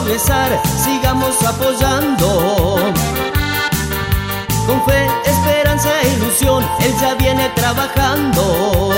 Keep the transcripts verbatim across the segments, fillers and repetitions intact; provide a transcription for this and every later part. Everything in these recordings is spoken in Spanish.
progresar, sigamos apoyando. Con fe, esperanza e ilusión, él ya viene trabajando.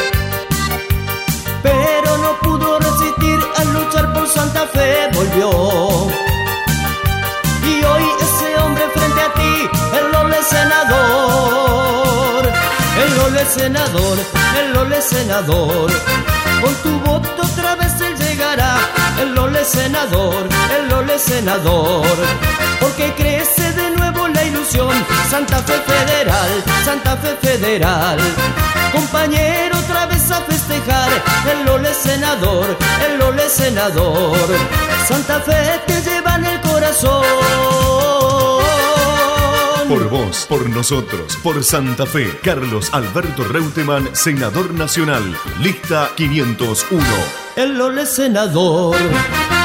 Pero no pudo resistir al luchar por Santa Fe, volvió. Y hoy ese hombre frente a ti, el Ole senador, el Ole senador, el Ole senador. Con tu voto otra vez él llegará, el Ole senador, el Ole senador. Porque crece de nuevo la ilusión, Santa Fe Federal, Santa Fe Federal. Compañero, otra vez a festejar, el Ole senador, el Ole senador. Santa Fe te lleva en el corazón. Por vos, por nosotros, por Santa Fe. Carlos Alberto Reutemann, senador nacional. Lista quinientos uno. El Ole senador.